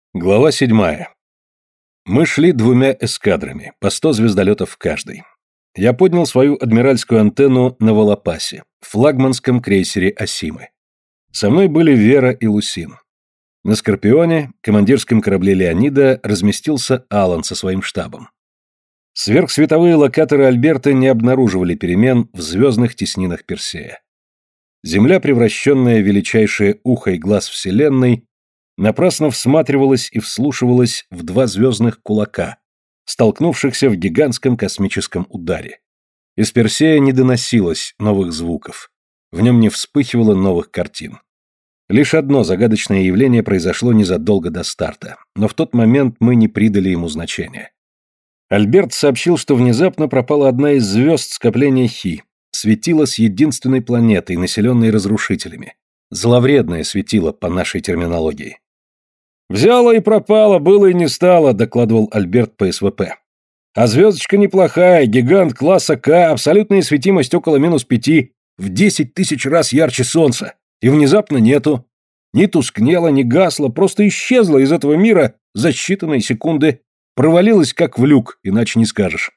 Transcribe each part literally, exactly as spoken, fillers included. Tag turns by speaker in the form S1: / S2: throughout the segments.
S1: Глава седьмая. Мы шли двумя эскадрами, по сто звездолетов в каждой. Я поднял свою адмиральскую антенну на Волопасе, флагманском крейсере Осимы. Со мной были Вера и Лусин. На Скорпионе, командирском корабле Леонида, разместился Алан со своим штабом. Сверхсветовые локаторы Альберта не обнаруживали перемен в звездных теснинах Персея. Земля, превращенная в величайшее ухо и глаз Вселенной, напрасно всматривалась и вслушивалась в два звездных кулака, столкнувшихся в гигантском космическом ударе. Из Персея не доносилось новых звуков, в нем не вспыхивало новых картин. Лишь одно загадочное явление произошло незадолго до старта, но в тот момент мы не придали ему значения. Альберт сообщил, что внезапно пропала одна из звезд скопления Хи, светило с единственной планетой, населенной разрушителями. Зловредное светило по нашей терминологии. «Взяла и пропала, было и не стало», — докладывал Альберт по СВП. «А звездочка неплохая, гигант класса К, абсолютная светимость около минус пяти, в десять тысяч раз ярче Солнца. И внезапно нету. Ни тускнела, ни гасла, просто исчезла из этого мира за считанные секунды, провалилась как в люк, иначе не скажешь».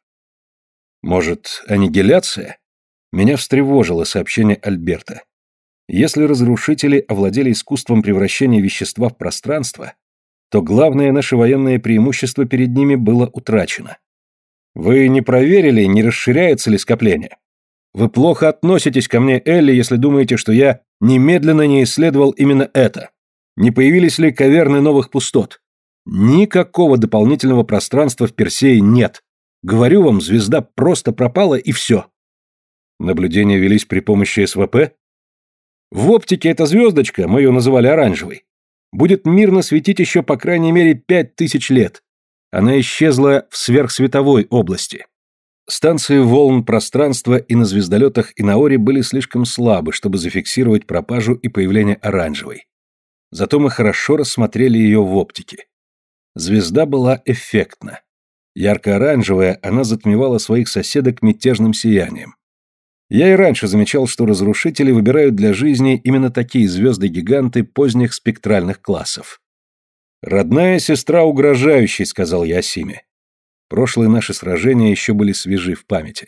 S1: «Может, аннигиляция?» Меня встревожило сообщение Альберта. Если разрушители овладели искусством превращения вещества в пространство, то главное наше военное преимущество перед ними было утрачено. Вы не проверили, не расширяется ли скопление? Вы плохо относитесь ко мне, Элли, если думаете, что я немедленно не исследовал именно это. Не появились ли каверны новых пустот? Никакого дополнительного пространства в Персее нет. Говорю вам, звезда просто пропала и все. Наблюдения велись при помощи СВП? В оптике эта звездочка, мы ее называли оранжевой, будет мирно светить еще по крайней мере пять тысяч лет. Она исчезла в сверхсветовой области. Станции волн пространства и на звездолетах Инаори были слишком слабы, чтобы зафиксировать пропажу и появление оранжевой. Зато мы хорошо рассмотрели ее в оптике. Звезда была эффектна. Ярко-оранжевая, она затмевала своих соседок мятежным сиянием. Я и раньше замечал, что разрушители выбирают для жизни именно такие звезды-гиганты поздних спектральных классов. «Родная сестра угрожающей», — сказал я Осиме. Прошлые наши сражения еще были свежи в памяти.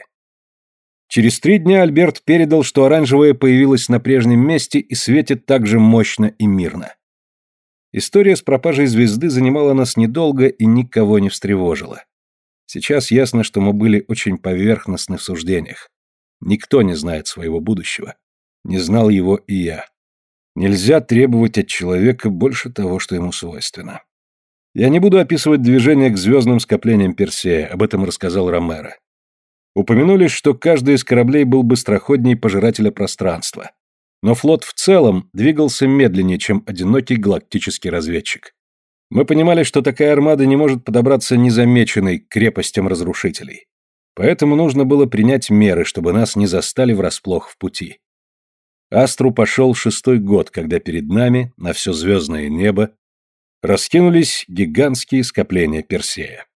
S1: Через три дня Альберт передал, что оранжевая появилась на прежнем месте и светит так же мощно и мирно. История с пропажей звезды занимала нас недолго и никого не встревожила. Сейчас ясно, что мы были очень поверхностны в суждениях. Никто не знает своего будущего. Не знал его и я. Нельзя требовать от человека больше того, что ему свойственно. Я не буду описывать движение к звездным скоплениям Персея, об этом рассказал Ромеро. Упомянули, что каждый из кораблей был быстроходней пожирателя пространства. Но флот в целом двигался медленнее, чем одинокий галактический разведчик. Мы понимали, что такая армада не может подобраться незамеченной к крепостям разрушителей. Поэтому нужно было принять меры, чтобы нас не застали врасплох в пути. Астру пошел шестой год, когда перед нами, на все звездное небо, раскинулись гигантские скопления Персея.